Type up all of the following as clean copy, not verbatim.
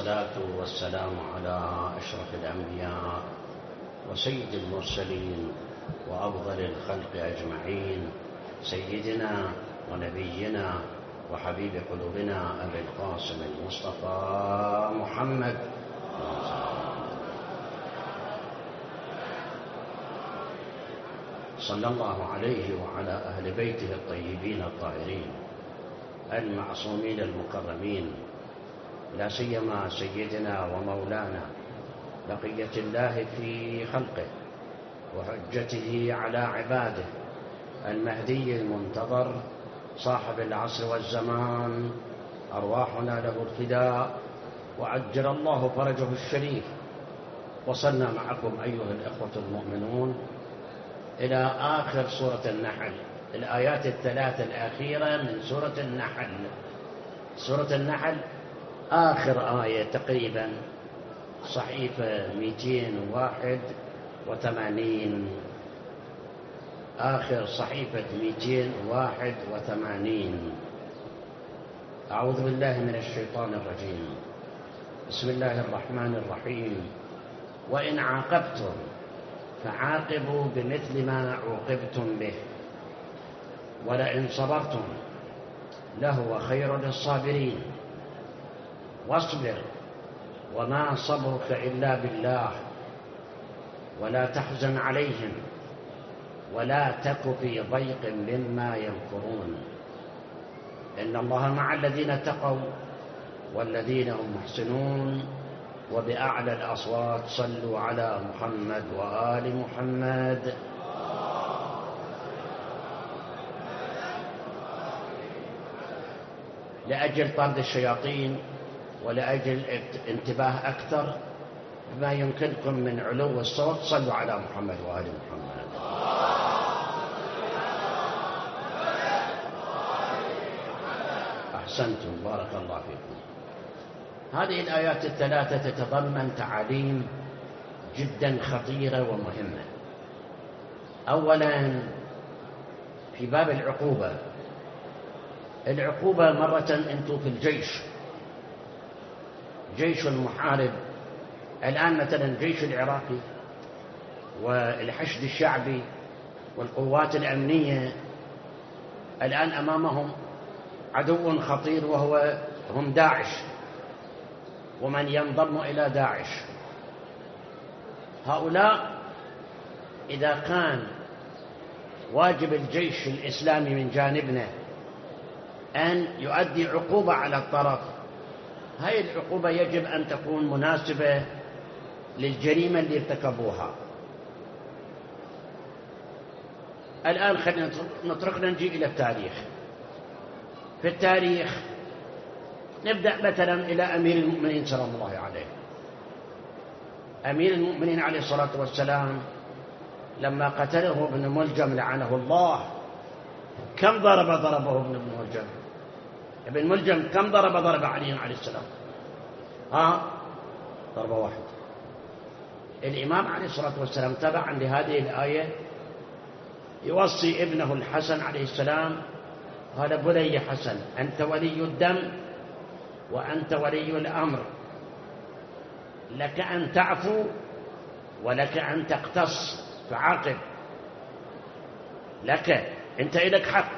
والصلاة والسلام على أشرف الأنبياء وسيد المرسلين وأفضل الخلق أجمعين، سيدنا ونبينا وحبيب قلوبنا أبي القاسم المصطفى محمد صلى الله عليه وعلى أهل بيته الطيبين الطاهرين المعصومين المكرمين، لا سيما سيدنا ومولانا بقية الله في خلقه وحجته على عباده المهدي المنتظر صاحب العصر والزمان، أرواحنا له الفداء وعجل الله فرجه الشريف. وصلنا معكم أيها الإخوة المؤمنون إلى آخر سورة النحل، الآيات الثلاث الأخيرة من سورة النحل. سورة النحل آخر آية تقريبا، صحيفة 281، آخر صحيفة 281. أعوذ بالله من الشيطان الرجيم. بسم الله الرحمن الرحيم. وإن عاقبتم فعاقبوا بمثل ما عوقبتم به ولئن صبرتم لهو خير للصابرين واصبر وما صبرك إلا بالله ولا تحزن عليهم ولا تك في ضيق مما يمكرون إن الله مع الذين اتقوا والذين هم محسنون. وبأعلى الأصوات صلوا على محمد وآل محمد. لأجل طرد الشياطين ولأجل انتباه أكثر بما يمكنكم من علو الصوت، صلوا على محمد وآل محمد. أحسنتم، بارك الله فيكم. هذه الآيات الثلاثة تتضمن تعاليم جدا خطيرة ومهمة. أولا في باب العقوبة مرة أنتم في الجيش، جيش المحارب الآن، مثلا الجيش العراقي والحشد الشعبي والقوات الأمنية الآن أمامهم عدو خطير هم داعش ومن ينضم إلى داعش. هؤلاء إذا كان واجب الجيش الإسلامي من جانبنا أن يؤدي عقوبة على الطرف، هذه العقوبة يجب أن تكون مناسبة للجريمة اللي ارتكبوها. الآن خلينا نتركنا نجي إلى التاريخ. في التاريخ نبدأ مثلا إلى أمير المؤمنين سلام الله عليه. أمير المؤمنين عليه الصلاة والسلام لما قتله ابن ملجم لعنه الله، كم ضربه ابن ملجم؟ ابن ملجم كم ضرب علي عليه السلام؟ ضربة واحدة. الإمام عليه الصلاة والسلام تبعا لهذه الآية يوصي ابنه الحسن عليه السلام، قال: بني حسن، أنت ولي الدم وأنت ولي الأمر، لك أن تعفو ولك أن تقتص، فعاقب. لك أنت إليك حق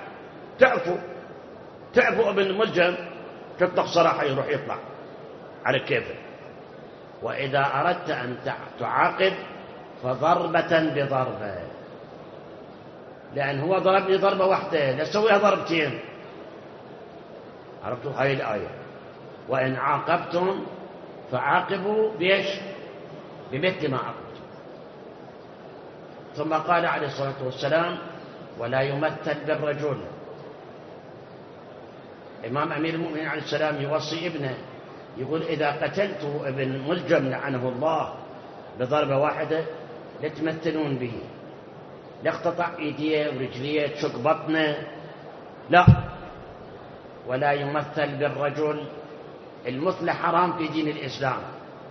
تعفو ابن ملجم، تطلق صراحة يروح يطلع على كيفه. وإذا أردت أن تعاقب فضربة بضربة، لأن هو ضربني ضربة واحدة لسويها ضربتين. عرفتوا هاي الآية؟ وإن عاقبتم فعاقبوا بإيش؟ بمثل ما عاقبتم. ثم قال عليه الصلاة والسلام: ولا يمثل بالرجل. إمام أمير المؤمنين عليه السلام يوصي ابنه، يقول: إذا قتلت ابن ملجم لعنه الله بضربة واحدة لا تمثلون به، لا اقتطع ايديه ورجليه تشق بطنه، لا. ولا يمثل بالرجل. المثل حرام في دين الإسلام،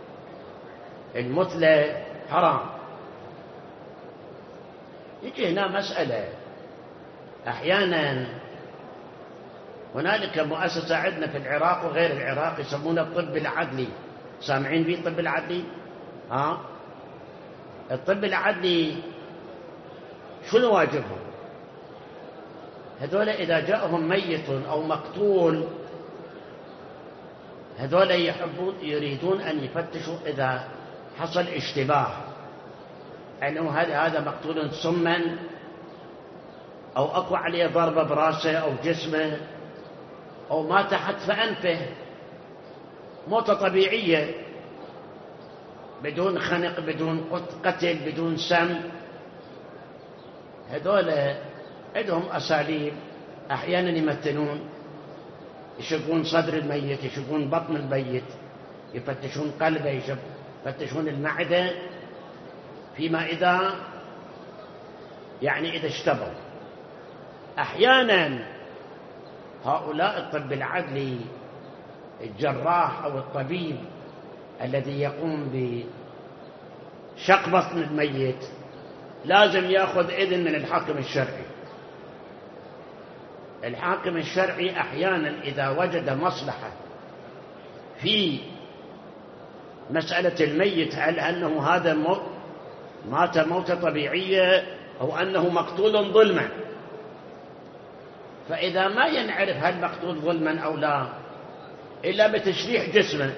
المثل حرام. يجي هنا مسألة، أحيانا هنالك مؤسسة عندنا في العراق وغير العراق يسمونها الطب العدلي، سامعين به الطب العدلي؟ الطب العدلي شنو واجبهم؟ هذول إذا جاءهم ميت أو مقتول، هذول يريدون أن يفتشوا إذا حصل اشتباه أنه هذا مقتول سما، أو أقوى عليه ضربة براسه أو جسمه، أو مات حتف أنفه موتة طبيعية بدون خنق، بدون قتل، بدون سم. هذول عندهم أساليب، أحيانا يمثلون، يشقون صدر الميت، يشقون بطن الميت، يفتشون قلبه، يفتشون المعدة، فيما إذا إذا اشتبهوا. أحيانا هؤلاء الطب العدلي، الجراح أو الطبيب الذي يقوم بشق بطن الميت، لازم يأخذ إذن من الحاكم الشرعي. الحاكم الشرعي أحيانا إذا وجد مصلحة في مسألة الميت، هل أنه هذا مات موتة طبيعية أو أنه مقتول ظلما، فإذا ما ينعرف هل مقتول ظلما أو لا إلا بتشريح جسمه،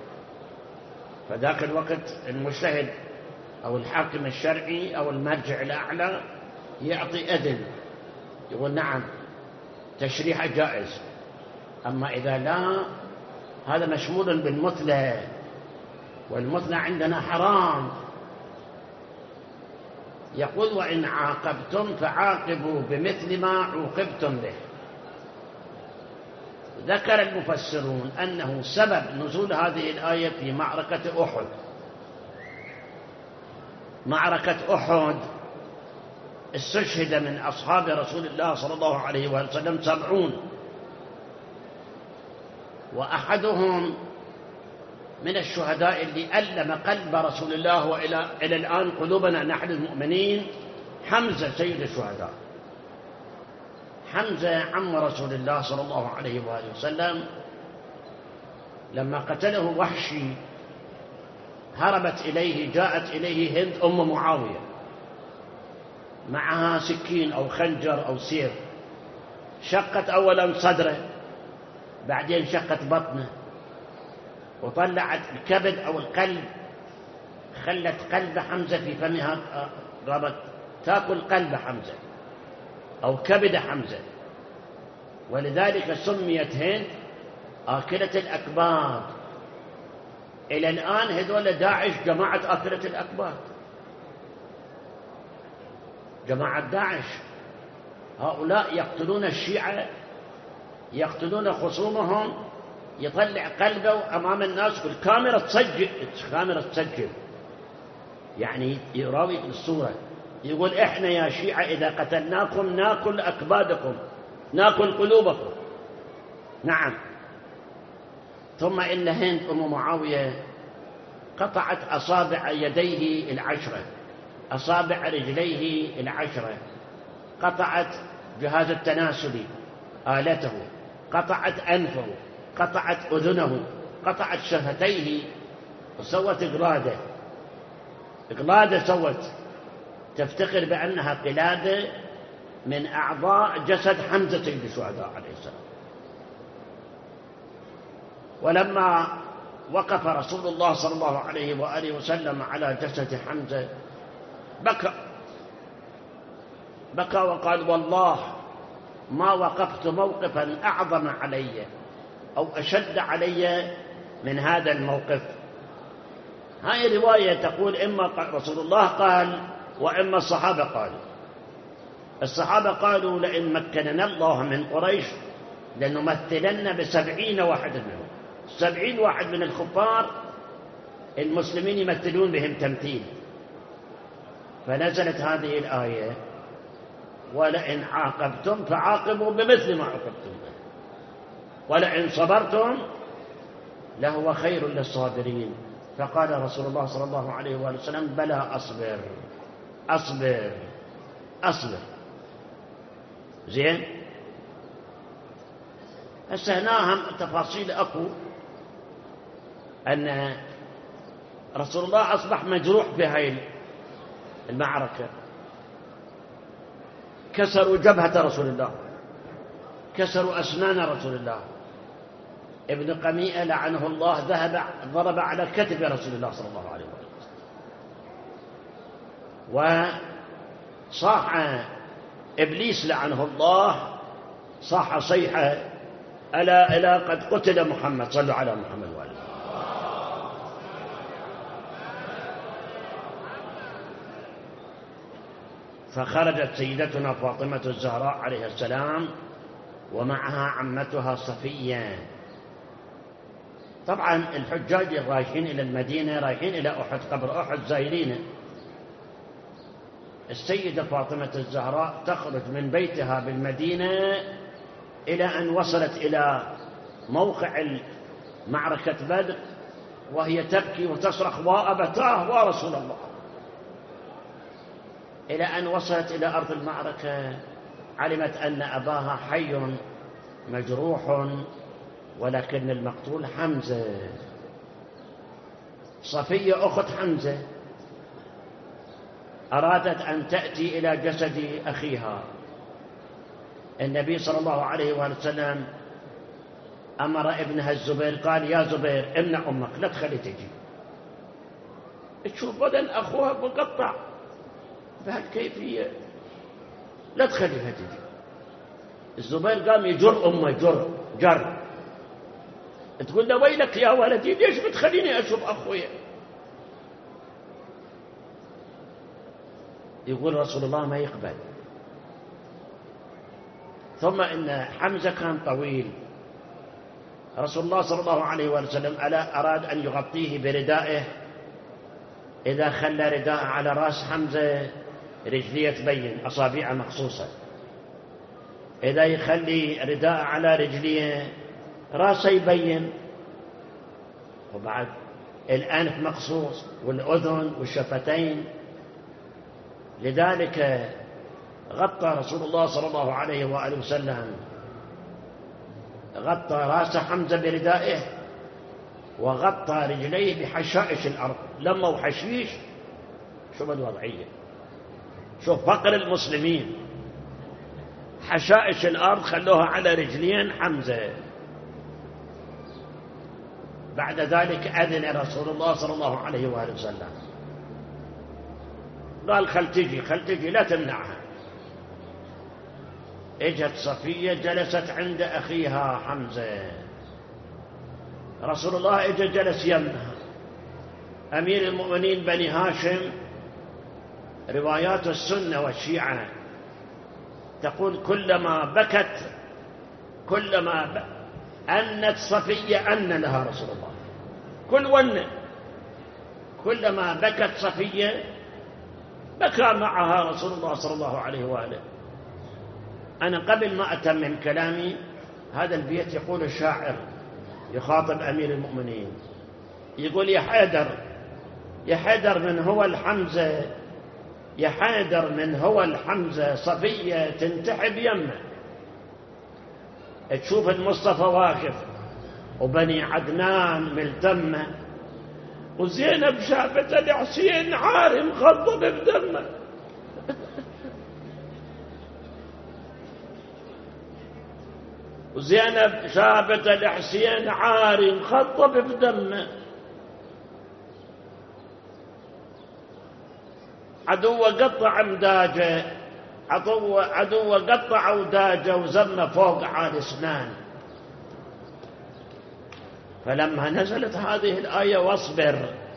فذاك الوقت المجتهد أو الحاكم الشرعي أو المرجع الأعلى يعطي إذن، يقول نعم تشريح جائز. أما إذا لا، هذا مشمول بالمثلى، والمثلى عندنا حرام. يقول وإن عاقبتم فعاقبوا بمثل ما عوقبتم به. ذكر المفسرون أنه سبب نزول هذه الآية في معركة أحد. معركة أحد استشهد من أصحاب رسول الله صلى الله عليه وسلم 70، وأحدهم من الشهداء اللي ألم قلب رسول الله وإلى الآن قلوبنا نحن المؤمنين، حمزة سيد الشهداء. حمزة عم رسول الله صلى الله عليه وآله وسلم، لما قتله وحشي هربت إليه، جاءت إليه هند أم معاوية معها سكين أو خنجر أو سيف، شقت أولا صدره، بعدين شقت بطنه، وطلعت الكبد أو القلب، خلت قلب حمزة في فمها، قامت تأكل قلب حمزة أو كبد حمزة، ولذلك سميت هند آكلة الأكباد. إلى الآن هذول داعش جماعة آكلة الأكباد، جماعة داعش، هؤلاء يقتلون الشيعة، يقتلون خصومهم، يطلع قلبه أمام الناس والكاميرا تسجل، الكاميرا تسجل، يراوي الصورة، يقول إحنا يا شيعة إذا قتلناكم ناكل أكبادكم، ناكل قلوبكم. نعم. ثم إن هند أم معاوية قطعت أصابع يديه 10، أصابع رجليه 10، قطعت جهاز التناسلي آلته، قطعت أنفه، قطعت أذنه، قطعت شفتيه، وسوت إقلادة سوت، تفتخر بأنها قلادة من أعضاء جسد حمزة سيد الشهداء عليه السلام. ولما وقف رسول الله صلى الله عليه وآله وسلم على جسد حمزة بكى وقال والله ما وقفت موقفا أعظم علي أو أشد علي من هذا الموقف. هاي رواية تقول إما رسول الله قال وإما الصحابة قالوا. الصحابة قالوا لئن مكننا الله من قريش لنمثلن ب70 واحد منهم، 70 واحد من الكفار المسلمين يمثلون بهم تمثيل. فنزلت هذه الآية ولئن عاقبتم فعاقبوا بمثل ما عوقبتم به ولئن صبرتم لهو خير للصابرين. فقال رسول الله صلى الله عليه وآله وسلم بلى أصبر أصبر أصبر. زين. هسه هنا هم تفاصيل أكو، أن رسول الله أصبح مجروح في هذه المعركة. كسروا جبهة رسول الله، كسروا أسنان رسول الله. ابن قميئة لعنه الله ذهب ضرب على كتف رسول الله صلى الله عليه وسلم. وصاح إبليس لعنه الله، صاح صيحة: ألا قد قتل محمد، صلوا على محمد وآله. فخرجت سيدتنا فاطمة الزهراء عليه السلام ومعها عمتها صفية. طبعا الحجاج الرايحين إلى المدينة رايحين إلى أحد، قبر أحد زائرين. السيدة فاطمة الزهراء تخرج من بيتها بالمدينة إلى أن وصلت إلى موقع معركة بدر وهي تبكي وتصرخ: وأبتاه ورسول الله. إلى أن وصلت إلى أرض المعركة علمت أن أباها حي مجروح، ولكن المقتول حمزة. صفية أخت حمزة أرادت أن تأتي إلى جسد أخيها. النبي صلى الله عليه وسلم أمر ابنها الزبير، قال: يا زبير امنع أمك، لا تخلي تجي، تشوف بدن أخوها مقطع بهالكيفية، لا تخليها تجي. الزبير قام يجر أمه جر، تقول له: ويلك يا ولدي، ليش بتخليني أشوف أخويا؟ يقول رسول الله ما يقبل. ثم إن حمزة كان طويل، رسول الله صلى الله عليه وسلم أراد أن يغطيه بردائه. إذا خلى رداء على رأس حمزة رجليه تبين، أصابعه مخصوصة. إذا يخلي رداء على رجليه رأسه يبين. وبعد الأنف مخصوص والأذن والشفتين. لذلك غطى رسول الله صلى الله عليه وآله وسلم، غطى رأس حمزة بردائه وغطى رجليه بحشائش الأرض. لما وحشيش، شوف الوضعية، شوف فقر المسلمين، حشائش الأرض خلوها على رجلين حمزة. بعد ذلك أذن رسول الله صلى الله عليه وآله وسلم، قال: خل تجي لا تمنعها. اجت صفية جلست عند أخيها حمزة. رسول الله اجى جلس يمها. أمير المؤمنين بني هاشم، روايات السنة والشيعة تقول كلما أنت صفية أن لها رسول الله، كلما بكت صفية بكى معها رسول الله صلى الله عليه وآله. أنا قبل ما أتمم كلامي، هذا البيت يقول الشاعر يخاطب أمير المؤمنين، يقول: يا حيدر من هو الحمزة، يا حيدر من هو الحمزة، صفية تنتحب يمه. تشوف المصطفى واقف وبني عدنان ملتمة، وزينب شافت الحسين عارم غضب بدمه. وزينب شافت الحسين عارم غضب بدمه. عدو قطع امداجه، عدو قطع اوداجه وزمه فوق عال اسنان. فلما نزلت هذه الآية: واصبر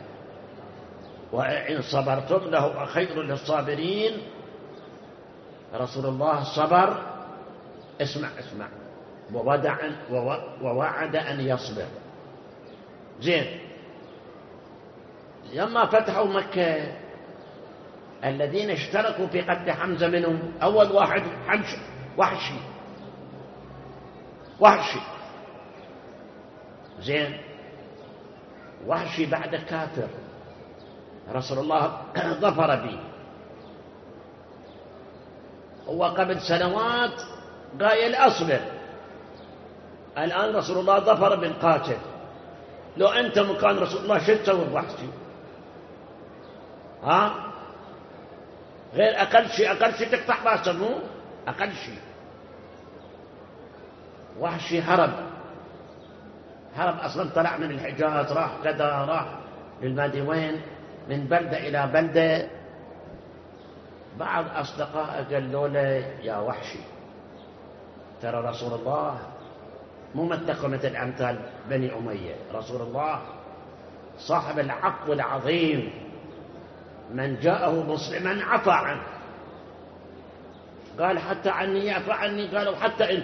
وإن صبرتم له خير للصابرين، رسول الله صبر. اسمع ووعد أن يصبر. زين، لما فتحوا مكة الذين اشتركوا في قتل حمزة منهم أول واحد وحشي. زين، وحشي بعد كافر، رسول الله ظفر به. هو قبل سنوات قايل أصبر، الآن رسول الله ظفر بالقاتل. لو أنت مكان رسول الله شو تسوي بوحشي؟ غير أقل شيء تقطع راسه، مو أقل شيء. وحشي هرب أصلا، طلع من الحجاز، راح كذا، راح للمادي وين، من بلدة إلى بلدة. بعض أصدقائه قالوا له يا وحشي، ترى رسول الله مو مثل مثل أمثال بني أمية، رسول الله صاحب العفو العظيم، من جاءه مسلما عفى عنه. قال حتى عني يعفى عني؟ قالوا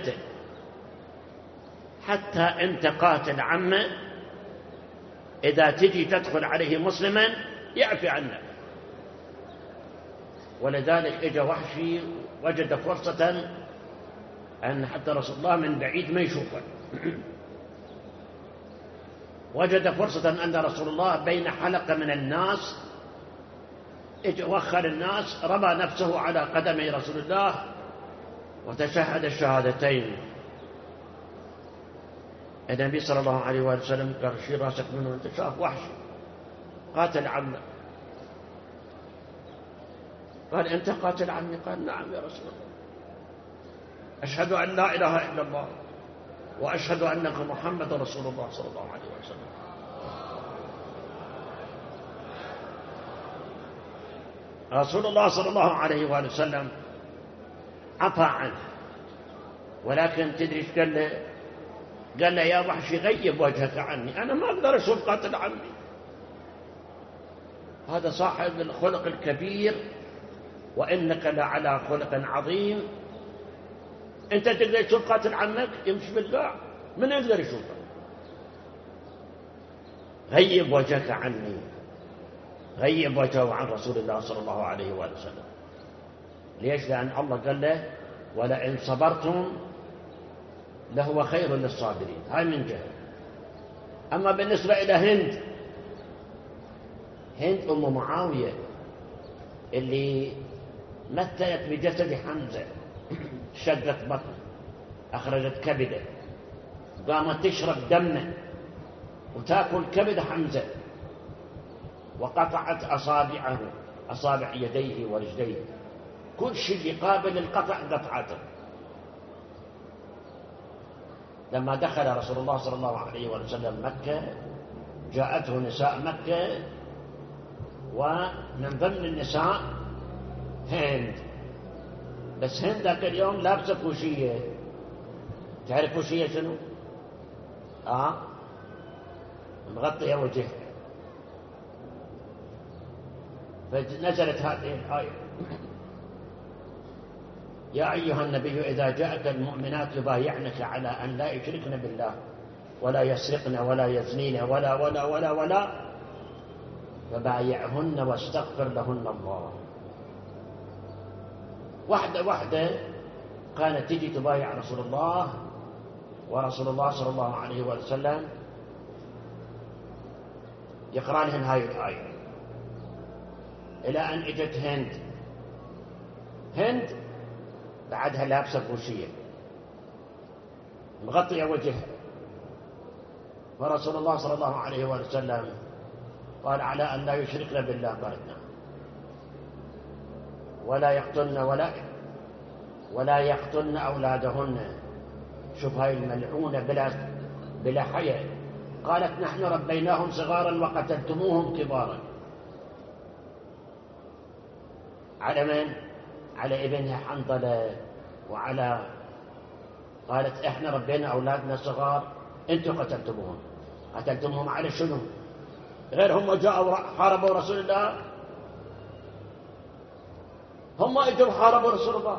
حتى أنت قاتل عمه، إذا تجي تدخل عليه مسلما يعفي عنك. ولذلك اجى وحشي وجد فرصة أن حتى رسول الله من بعيد ما يشوفه. وجد فرصة أن رسول الله بين حلقة من الناس، اجى وخر الناس، رمى نفسه على قدمي رسول الله وتشهد الشهادتين. النبي صلى الله عليه وسلم قال شيل راسك منه، انت شاف وحشي قاتل عمه. قال انت قاتل عمي؟ قال نعم يا رسول الله، أشهد أن لا إله إلا الله وأشهد أنك محمد رسول الله صلى الله عليه وسلم. رسول الله صلى الله عليه وسلم عفى عنه، ولكن تدري ايش قال له؟ قال له يا وحشي غيب وجهك عني، أنا ما أقدر أشوف قاتل عمي. هذا صاحب الخلق الكبير، وإنك لعلى خلق عظيم. أنت تقدر تشوف قاتل عمك يمشي بالقاع؟ من يقدر يشوفه؟ غيب وجهك عني، غيب وجهه عن رسول الله صلى الله عليه وسلم. ليش؟ لأن الله قال له ولئن صبرتم لهو خير للصابرين. هاي من جهة. أما بالنسبة إلى هند أم معاوية اللي مثلت بجسد حمزة، شقت بطن، أخرجت كبده، قامت تشرب دمه وتأكل كبد حمزة، وقطعت أصابعه، أصابع يديه ورجليه، كل شيء قابل للقطع قطعته. لما دخل رسول الله صلى الله عليه وسلم مكة، جاءته نساء مكة، ومن ضمن النساء هند. بس هند ذاك اليوم لابسة فوشية. تعرف فوشية شنو؟ مغطية وجهها. فنزلت هذه الآية: يا أيها النبي إذا جاءك المؤمنات يبايعنك على أن لا يشركن بالله ولا يسرقن ولا يزنين ولا ولا ولا ولا فبايعهن واستغفر لهن الله. واحدة كانت تجي تبايع رسول الله، ورسول الله صلى الله عليه وسلم يقرأ لهن هاي الآية، إلى أن اجت هند بعدها لابسة بوشية مغطية وجهها، فرسول الله صلى الله عليه وسلم قال على أن لا يشركن بالله، قالت نعم، ولا يقتلن أولادهن. شوف هاي الملعونة بلا حياء، قالت نحن ربيناهم صغارا وقتلتموهم كبارا. على من؟ على ابنها حنظلة، وعلى قالت احنا ربينا أولادنا صغار، انتم قتلتموهم على شنو؟ غير هم جاءوا حاربوا رسول الله، هم اجوا حاربوا رسول الله.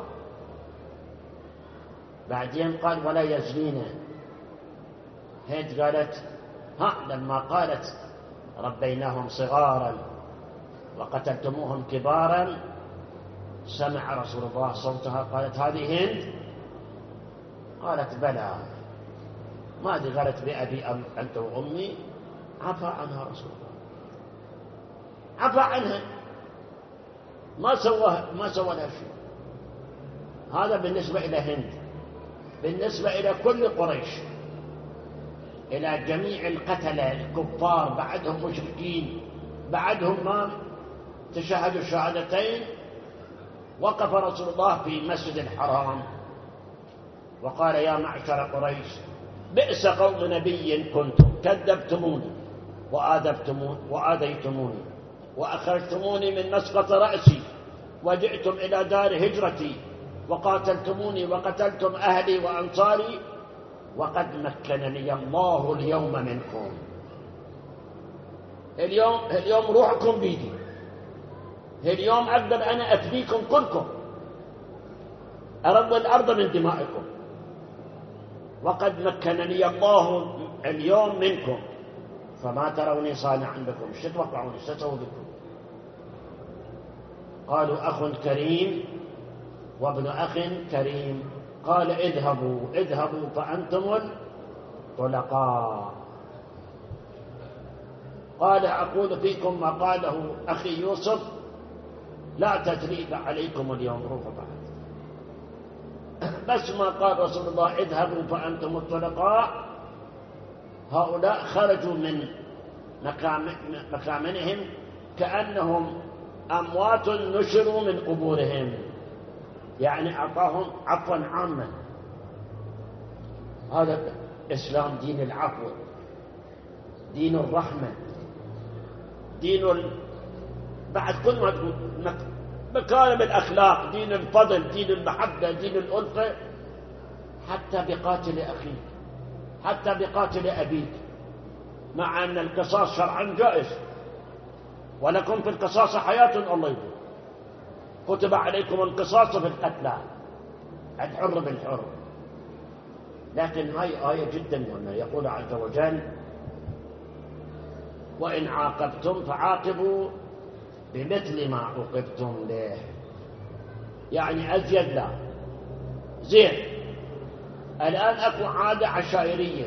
بعدين قال ولا يزنين. هند قالت لما قالت ربيناهم صغارا وقتلتموهم كبارا، سمع رسول الله صوتها، قالت هذه هند؟ قالت بلى. ما أدري قالت بأبي أنت وأمي. عفى عنها رسول الله، عفى عنها، ما سوى لها شيء. هذا بالنسبة إلى هند. بالنسبة إلى كل قريش، إلى جميع القتلة الكفار، بعدهم مشركين، بعدهم ما تشهدوا الشهادتين، وقف رسول الله في مسجد الحرام وقال: يا معشر قريش، بئس قوم نبي كنتم، كذبتموني وآذيتموني وأخرجتموني من مسقط رأسي، وجئتم إلى دار هجرتي وقاتلتموني وقتلتم أهلي وأنصاري، وقد مكنني الله اليوم منكم. اليوم روحكم بيدي، اليوم أقدر أنا أفديكم كلكم، أروي الأرض من دمائكم، وقد مكنني الله اليوم منكم، فما تروني صانعا بكم، ايش تتوقعون ايش تسوي بكم؟ قالوا: أخ كريم وابن أخ كريم. قال: اذهبوا فأنتم الطلقاء. قال: أقول فيكم ما قاله أخي يوسف: لا تثريب عليكم اليوم. روحوا بعد. بس ما قال رسول الله اذهبوا فأنتم الطلقاء، هؤلاء خرجوا من مكامنهم كأنهم أموات نشروا من قبورهم، يعني أعطاهم عفوا عاما. هذا الإسلام دين العفو، دين الرحمة، بعد كل ما تقول مكارم الأخلاق، دين الفضل، دين المحبة، دين الألفة، حتى بقاتل أخيك، حتى بقاتل أبيك، مع أن القصاص شرعا جائز، ولكم في القصاص حياة. الله يقول: كتب عليكم القصاص في القتلى، الحر بالحر. لكن هاي آية جدا مهمة، يقول عز وجل: وإن عاقبتم فعاقبوا بمثل ما عوقبتم به، يعني أزيد. لا زين. الآن أكو عادة عشائرية،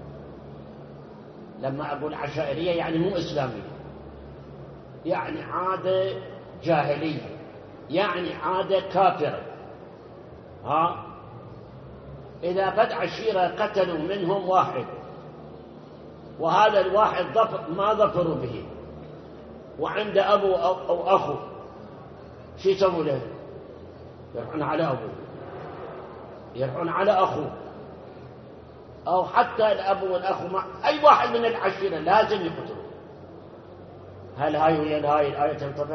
لما أقول عشائرية يعني مو إسلامية، يعني عادة جاهلية، يعني عادة كافرة. إذا فد عشيرة قتلوا منهم واحد، وهذا الواحد ما ظفروا به، وعند أبو أو أخو، شو يسووا له؟ يرحون على أبوه، يرحون على أخوه، أو حتى الأب والأخو، أي واحد من العشيرة لازم يقتلوا. هل هاي ويا هاي الآية تنطبق؟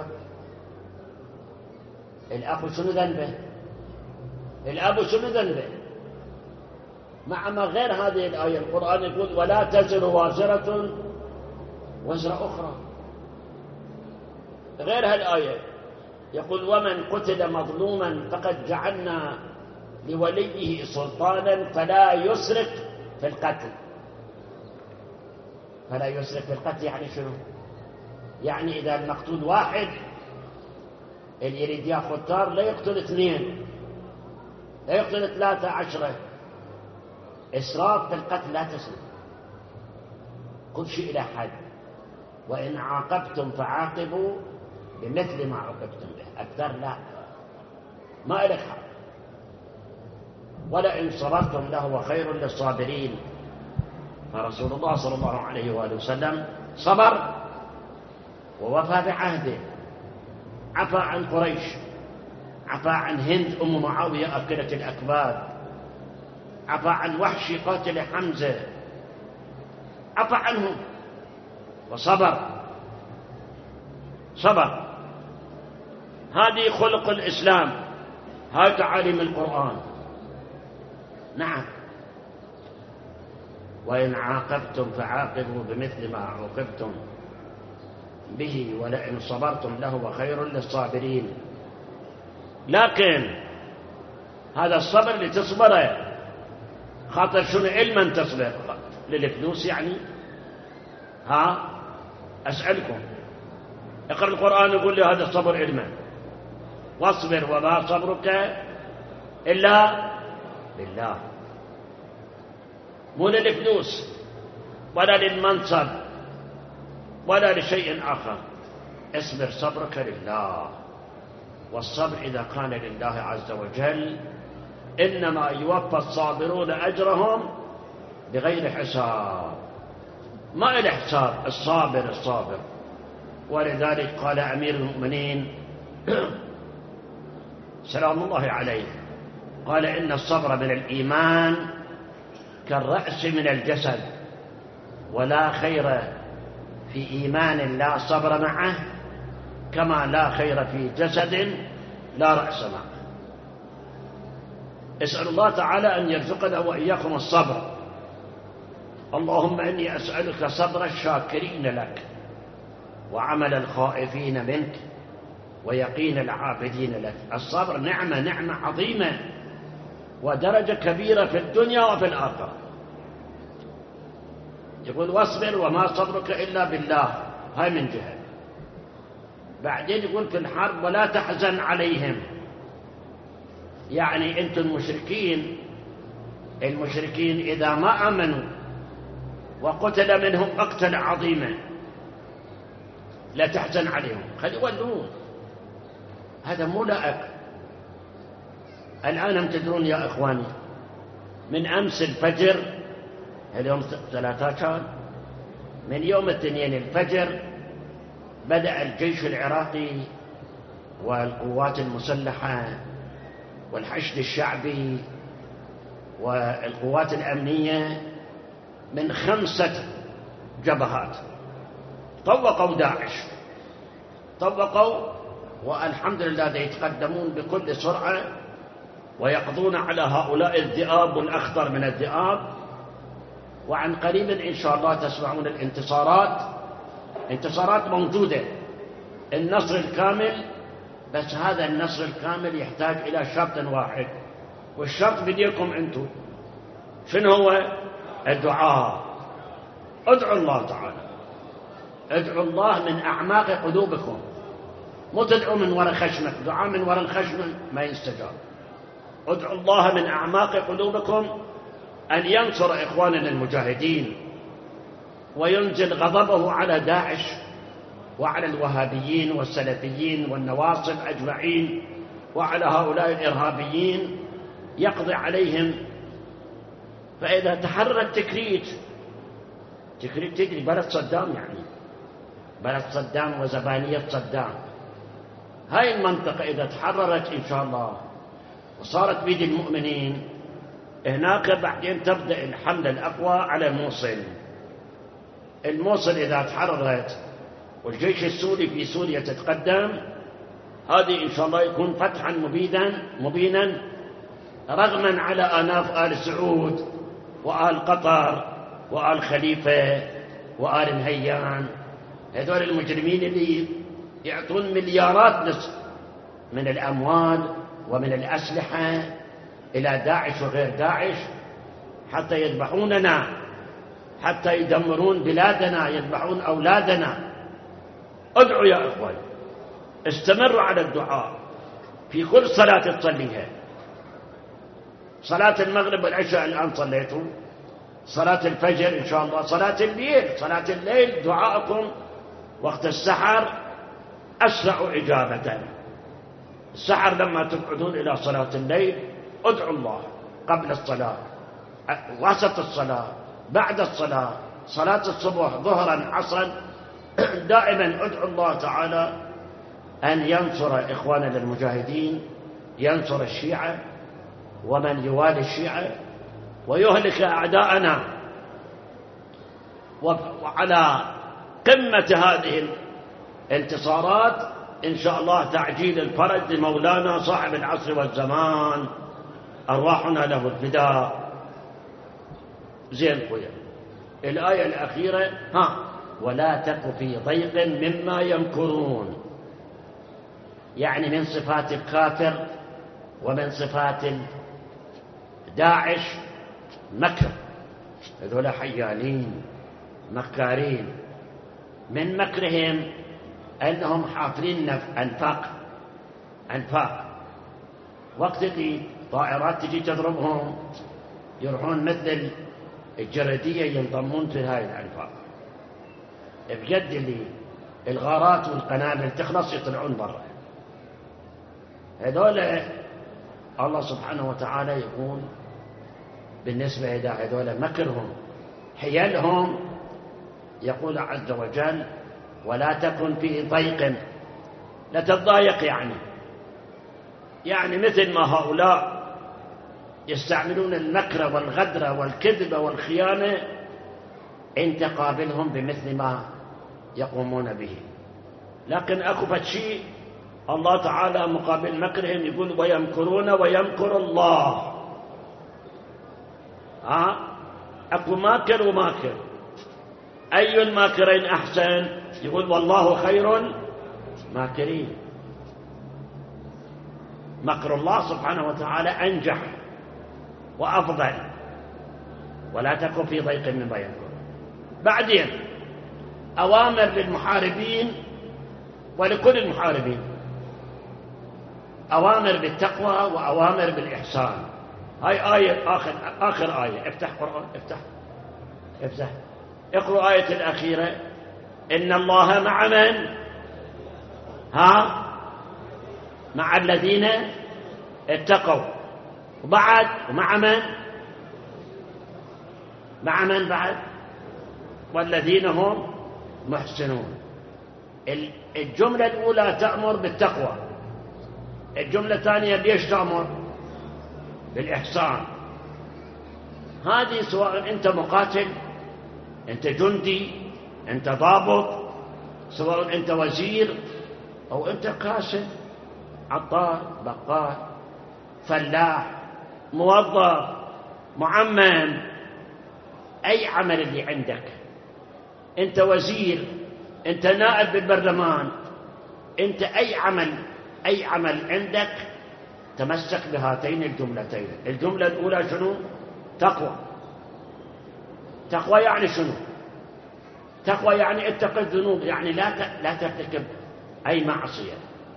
الأخو شنو ذنبه؟ الأب شنو ذنبه؟ مع ما غير هذه الآية القرآن يقول: ولا تزر وازرة وزر أخرى. غير هالآية يقول: ومن قتل مظلوما فقد جعلنا لوليه سلطانا فلا يسرف في القتل. فلا يسرف في القتل يعني شنو؟ يعني إذا المقتول واحد، اللي يريد ياخذ ثار لا يقتل 2، لا يقتل 3 10. إسراف في القتل لا تسرف، كل شيء إلى حد. وإن عاقبتم فعاقبوا بمثل ما عوقبتم به، أكثر لا، ما إلك حق. ولئن صبرتم لهو خير للصابرين. فرسول الله صلى الله عليه وآله وسلم صبر ووفى بعهده، عفى عن قريش، عفى عن هند أم معاوية أكلة الأكباد، عفى عن وحشي قاتل حمزة، عفى عنهم وصبر. صبر. هذه خلق الإسلام، هاي تعاليم القرآن. نعم. وإن عاقبتم فعاقبوا بمثل ما عوقبتم به ولئن صبرتم لهو خير للصابرين. لكن هذا الصبر اللي تصبره خاطر شنو؟ علما تصبر للفلوس يعني؟ أسألكم، اقرأ القرآن يقول لي هذا الصبر علما. واصبر وما صبرك إلا بالله، مو للفلوس ولا للمنصب ولا لشيء آخر. اصبر صبرك لله. والصبر إذا كان لله عز وجل إنما يوفى الصابرون أجرهم بغير حساب. ما إلى حساب الصابر. ولذلك قال أمير المؤمنين سلام الله عليه، قال إن الصبر من الإيمان كالرأس من الجسد، ولا خير في إيمان لا صبر معه، كما لا خير في جسد لا رأس معه. اسأل الله تعالى أن يرزقنا وإياكم الصبر. اللهم إني أسألك صبر الشاكرين لك، وعمل الخائفين منك، ويقين العابدين لك. الصبر نعمة عظيمة ودرجة كبيرة في الدنيا وفي الآخرة. يقول واصبر وما صبرك إلا بالله، هاي من جهة. بعدين يقول في الحرب ولا تحزن عليهم، يعني أنتم المشركين إذا ما آمنوا وقتل منهم مقتلة عظيمة لا تحزن عليهم، خلي يولون، هذا مو لائق. الآن هم تدرون يا إخواني، من أمس الفجر، اليوم 3 كان، من يوم الاثنين الفجر بدأ الجيش العراقي والقوات المسلحة والحشد الشعبي والقوات الأمنية من 5 جبهات طوقوا داعش، والحمد لله يتقدمون بكل سرعة ويقضون على هؤلاء الذئاب والأخطر من الذئاب. وعن قريب إن شاء الله تسمعون انتصارات موجودة، النصر الكامل. بس هذا النصر الكامل يحتاج إلى شرط واحد، والشرط بديكم أنتم، شنو هو؟ الدعاء. ادعوا الله تعالى، ادعوا الله من أعماق قلوبكم، مو تدعوا من وراء خشمك. دعاء من وراء الخشم ما يستجاب. ادعوا الله من أعماق قلوبكم أن ينصر إخواننا المجاهدين، وينزل غضبه على داعش وعلى الوهابيين والسلفيين والنواصب أجمعين، وعلى هؤلاء الإرهابيين، يقضي عليهم. فإذا تحرر تكريت تدري بلد صدام، يعني بلد صدام وزبانية صدام، هاي المنطقة إذا تحررت إن شاء الله وصارت بيد المؤمنين، هناك بعدين تبدأ الحملة الأقوى على الموصل إذا تحررت والجيش السوري في سوريا تتقدم، هذه إن شاء الله يكون فتحا مبينا رغما على آناف آل سعود وآل قطر وآل خليفة وآل نهيان، هذول المجرمين اللي يعطون مليارات من الأموال ومن الأسلحة إلى داعش وغير داعش حتى يذبحوننا، حتى يدمرون بلادنا، يذبحون أولادنا. ادعوا يا إخوان، استمروا على الدعاء في كل صلاة تصليها. صلاة المغرب والعشاء الآن صليتوا، صلاة الفجر إن شاء الله، صلاة الليل دعاءكم وقت السحر أسرع إجابة. السحر لما تقعدون إلى صلاة الليل ادعوا الله، قبل الصلاة، وسط الصلاة، بعد الصلاة، صلاة الصبح، ظهرا، عصرا، دائما ادعوا الله تعالى أن ينصر إخواننا المجاهدين، ينصر الشيعة ومن يوالي الشيعة، ويهلك أعداءنا. وعلى قمة هذه الانتصارات إن شاء الله تعجيل الفرج لمولانا صاحب العصر والزمان، أرواحنا له الفداء. زين خويا، الآية الأخيرة ولا تك في ضيق مما يمكرون، يعني من صفات الكافر ومن صفات داعش مكر، هذول حيالين مكارين. من مكرهم أنهم حافرين أنفاق، وقت اللي طائرات تجي تضربهم يروحون مثل الجردية ينضمون في هاي الأنفاق، بجد اللي الغارات والقنابل تخلص يطلعون برا. هذول الله سبحانه وتعالى يقول بالنسبة إلى هذول مكرهم حيلهم، يقول عز وجل ولا تكن في ضيق، لا تتضايق يعني مثل ما هؤلاء يستعملون المكر والغدر والكذب والخيانة، انت قابلهم بمثل ما يقومون به. لكن اكو شيء الله تعالى مقابل مكرهم يقول ويمكرون ويمكر الله. اكو ماكر وماكر، اي الماكرين احسن؟ يقول والله خير ماكرين. مكر الله سبحانه وتعالى انجح وافضل، ولا تكن في ضيق مما يمكر. بعدين اوامر للمحاربين ولكل المحاربين، اوامر بالتقوى واوامر بالاحسان. هاي آية آخر آية. افتح قرآن، افتح اقرأ آية الأخيرة. إن الله مع من؟ مع الذين اتقوا. وبعد ومع من؟ مع من بعد؟ والذين هم محسنون. الجملة الأولى تأمر بالتقوى، الجملة الثانية بيش تأمر؟ بالإحسان. هذه سواء أنت مقاتل، أنت جندي، أنت ضابط، سواء أنت وزير أو أنت كاسب، عطار، بقال، فلاح، موظف، معمم، أي عمل اللي عندك، أنت وزير، أنت نائب بالبرلمان، أنت أي عمل عندك تمسك بهاتين الجملتين. الجملة الأولى شنو؟ تقوى. تقوى يعني شنو؟ تقوى يعني اتق الذنوب، يعني لا ترتكب أي معصية.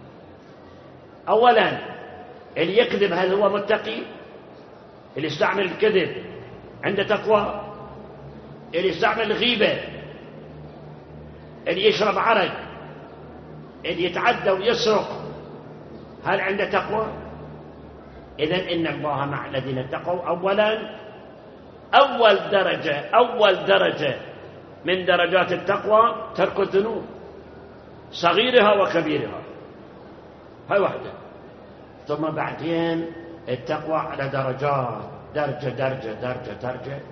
أولا اللي يكذب هل هو متقي؟ اللي يستعمل الكذب عنده تقوى؟ اللي يستعمل الغيبة، اللي يشرب عرق، اللي يتعدى ويسرق، هل عنده تقوى؟ إذن إن الله مع الذين اتقوا. أولا أول درجة من درجات التقوى ترك الذنوب، صغيرها وكبيرها، هاي واحدة. ثم بعدين التقوى على درجات، درجة.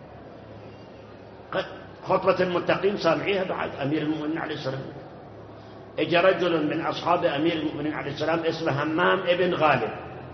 خطبة المتقين سامعيها بعد أمير المؤمنين عليه السلام. اجى رجل من أصحاب أمير المؤمنين عليه السلام اسمه همام ابن غالب،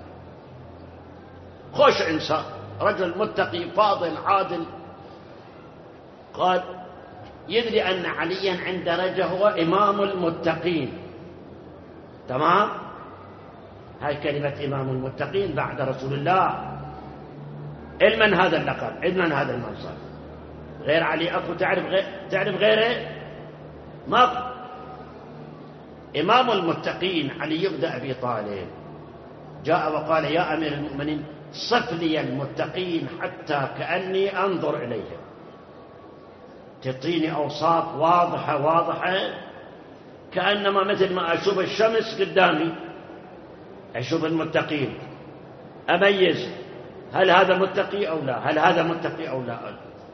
خوش إنسان، رجل متقي فاضل عادل. قال يدري أن عليا عند درجة هو إمام المتقين. تمام؟ هاي كلمة إمام المتقين بعد رسول الله. علما هذا اللقب، علما هذا المنصب، غير علي أكو تعرف غيره؟ ما إمام المتقين علي بن أبي طالب جاء وقال يا أمير المؤمنين صف لي المتقين حتى كأني أنظر إليهم. تعطيني أوصاف واضحة كأنما مثل ما أشوف الشمس قدامي أشوف المتقين، أميز هل هذا متقي أو لا، هل هذا متقي أو لا.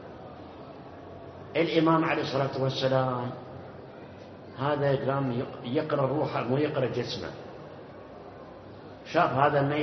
الإمام عليه الصلاة والسلام هذا قام يقرأ روحه مو يقرأ جسمه، شاف هذا ما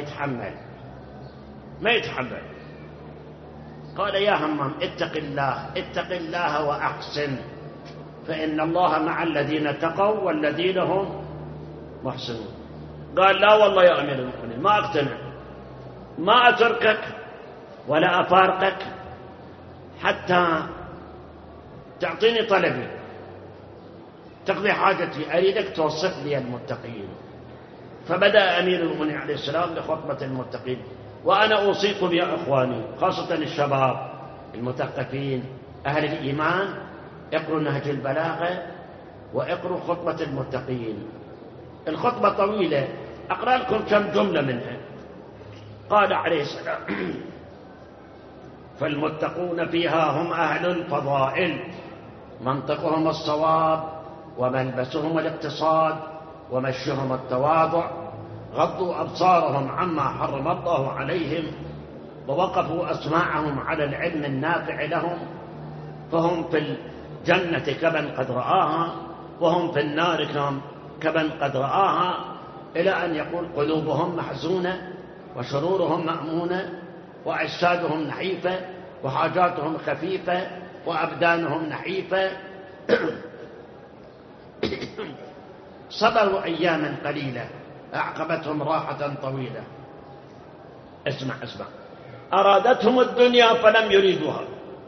يتحمل، قال يا همام اتق الله وأحسن، فإن الله مع الذين اتقوا والذين هم محسنون. قال لا والله يا أمير المؤمنين ما أقتنع، ما أتركك ولا أفارقك حتى تعطيني طلبي، تقضي حاجتي، أريدك توصف لي المتقين. فبدأ أمير المؤمنين عليه السلام بخطبة المتقين. وأنا أوصيكم يا إخواني خاصة الشباب المثقفين أهل الإيمان، اقروا نهج البلاغة واقروا خطبة المتقين. الخطبة طويلة، أقرأ لكم كم جملة منها. قال عليه السلام فالمتقون فيها هم أهل الفضائل، منطقهم الصواب وملبسهم الاقتصاد ومشيهم التواضع، غضوا أبصارهم عما حرم الله عليهم ووقفوا أسماعهم على العلم النافع لهم، فهم في الجنة كمن قد رآها، وهم في النار كمن قد رآها، إلى أن يقول قلوبهم محزونة وشرورهم مأمونة وأجسادهم نحيفة وحاجاتهم خفيفة وأبدانهم نحيفة. صبروا أياما قليلة أعقبتهم راحة طويلة. اسمع أرادتهم الدنيا فلم يريدوها.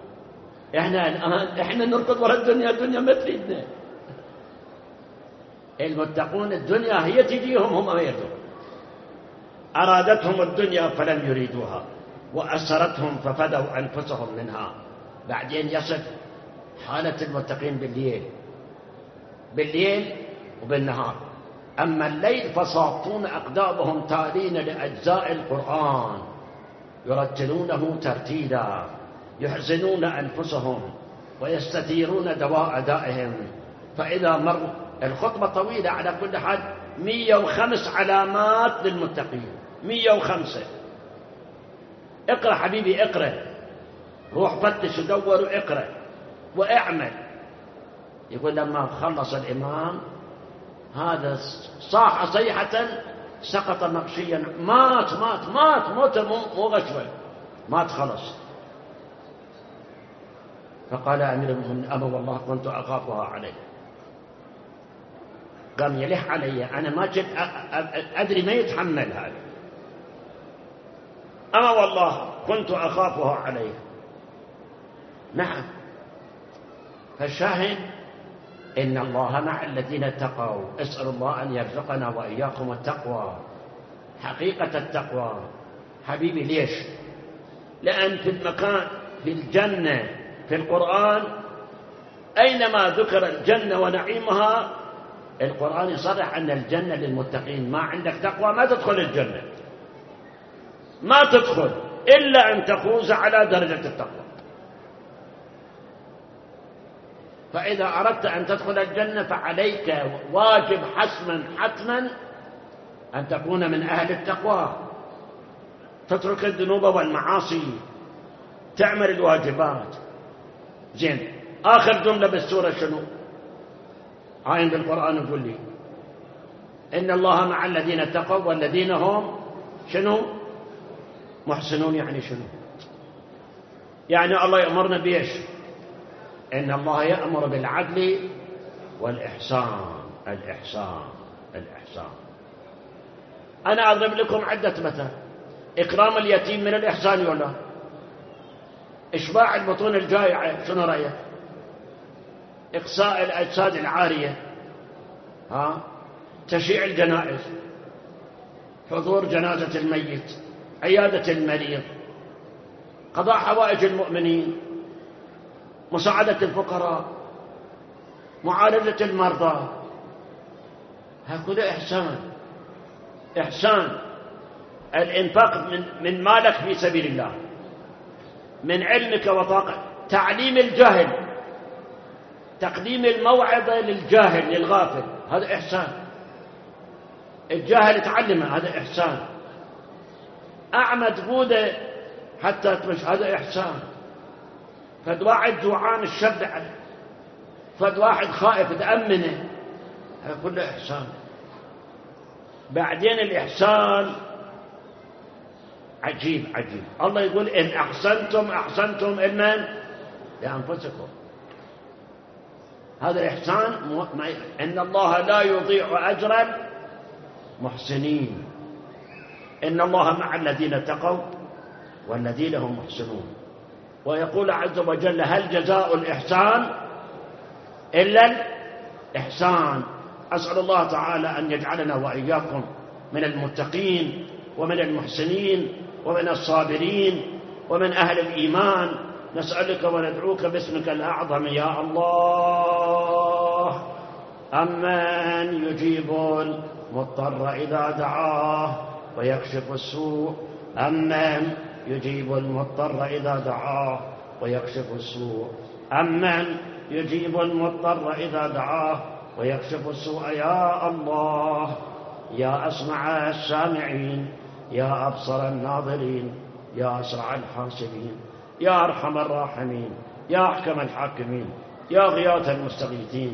احنا نركض وراء الدنيا ما تريدنا. المتقون الدنيا هي تجيهم، هم ما يريدون. أرادتهم الدنيا فلم يريدوها وأسرتهم ففدوا أنفسهم منها. بعدين يصف حالة المتقين بالليل وبالنهار. أما الليل فصافون أقدامهم تالين لأجزاء القرآن يرتلونه ترتيلا، يحزنون أنفسهم ويستثيرون دواء دائهم. فإذا مر الخطبة طويلة على كل حد، 105 علامات للمتقين، 105. اقرأ حبيبي اقرأ، روح فتش ودور واقرأ واعمل. يقول لما خلص الإمام هذا صاح صيحة سقط مغشيا، مات مو غشوة، مات خلص. فقال أمير المؤمنين أما والله كنت أخافها عليه. قام يلح علي، أنا ما كنت أدري ما يتحمل هذا. أما والله كنت أخافها عليه. نعم. فالشاهد إن الله مع الذين اتقوا. اسأل الله أن يرزقنا وإياكم التقوى، حقيقة التقوى. حبيبي ليش؟ لأن في المكان في الجنة في القرآن أينما ذكر الجنة ونعيمها القرآن يصرح أن الجنة للمتقين. ما عندك تقوى ما تدخل الجنة، ما تدخل إلا أن تفوز على درجة التقوى. فإذا أردت أن تدخل الجنة فعليك واجب حتما أن تكون من أهل التقوى، تترك الذنوب والمعاصي، تعمل الواجبات. زين، آخر جملة بالسورة شنو؟ عاين بالقرآن يقول لي إن الله مع الذين اتقوا والذين هم شنو؟ محسنون. يعني شنو؟ يعني الله يأمرنا بإيش؟ إن الله يأمر بالعدل والإحسان. الإحسان. أنا أضرب لكم عدة مثال. إكرام اليتيم من الإحسان ولا؟ إشباع البطون الجائعة شنو رأيك؟ إقصاء الأجساد العارية، تشييع الجنائز، حضور جنازة الميت، عيادة المريض، قضاء حوائج المؤمنين، مساعدة الفقراء، معالجة المرضى. هكذا إحسان. الإنفاق من مالك في سبيل الله، من علمك وطاقتك، تعليم الجاهل، تقديم الموعظة للجاهل للغافل، هذا إحسان. الجاهل تعلمه، هذا إحسان. أعمى تقوده حتى تمشي، هذا إحسان. فد واحد جوعان الشبع، فد واحد خائف تأمنه، هذا كله إحسان. بعدين الإحسان عجيب. الله يقول إن أحسنتم لمن؟ لأنفسكم. هذا الإحسان إن الله لا يضيع أجر المحسنين. إن الله مع الذين اتقوا والذين هم محسنون. ويقول عز وجل هل جزاء الإحسان إلا الإحسان. أسأل الله تعالى أن يجعلنا وإياكم من المتقين ومن المحسنين ومن الصابرين ومن أهل الإيمان. نسألك وندعوك باسمك الأعظم يا الله. أمن يجيب المضطر إذا دعاه ويكشف السوء. أمن يجيب المضطر إذا دعاه ويكشف السوء. أمن يجيب المضطر إذا دعاه ويكشف السوء. يا الله، يا أسمع السامعين، يا أبصر الناظرين، يا أسرع الحاسبين، يا أرحم الراحمين، يا أحكم الحاكمين، يا غياث المستغيثين،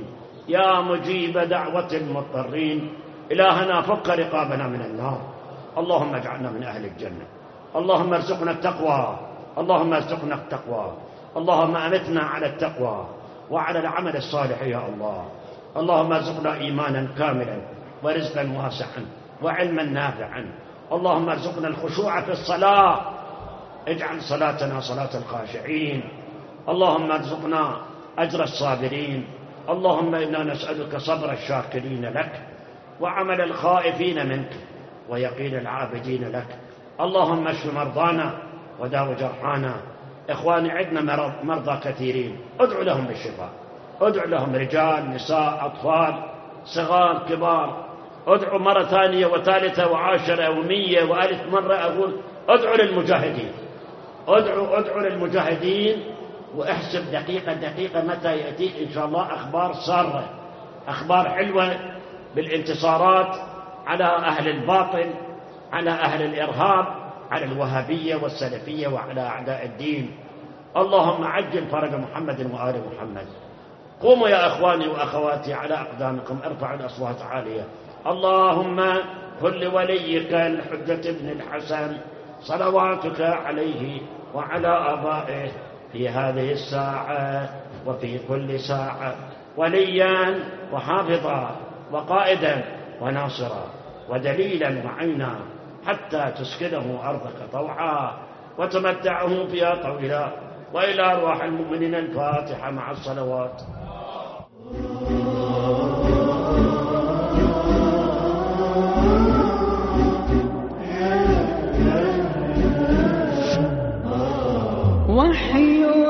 يا مجيب دعوة المضطرين. إلهنا فك رقابنا من النار. اللهم اجعلنا من أهل الجنة. اللهم ارزقنا التقوى. اللهم ارزقنا التقوى. اللهم أمتنا على التقوى وعلى العمل الصالح يا الله. اللهم ارزقنا إيمانا كاملا ورزقا واسعا وعلما نافعا. اللهم ارزقنا الخشوع في الصلاة. اجعل صلاتنا صلاة الخاشعين. اللهم ارزقنا أجر الصابرين. اللهم إنا نسألك صبر الشاكرين لك وعمل الخائفين منك ويقين العابدين لك. اللهم اشف مرضانا وداو جرحانا. إخواني عندنا مرضى كثيرين، ادعوا لهم بالشفاء. ادعوا لهم رجال نساء أطفال صغار كبار. ادعوا مرة ثانية وثالثة وعاشرة ومية وألف مرة أقول ادعوا للمجاهدين. ادعوا للمجاهدين. واحسب دقيقة دقيقة متى يأتيك إن شاء الله أخبار سارة، أخبار حلوة بالانتصارات على أهل الباطل، على أهل الإرهاب، على الوهابية والسلفية وعلى أعداء الدين. اللهم عجل فرج محمد وآل محمد. قوموا يا أخواني وأخواتي على أقدامكم، ارفعوا الأصوات عالية. اللهم كل وليك الحجة بن الحسن صلواتك عليه وعلى آبائه في هذه الساعة وفي كل ساعة وليا وحافظا وقائدا وناصرا ودليلا وعينا حتى تسكنه أرضك طوعا وتمتعه فيها طويلا. وإلى أرواح المؤمنين الفاتحة مع الصلوات. وحي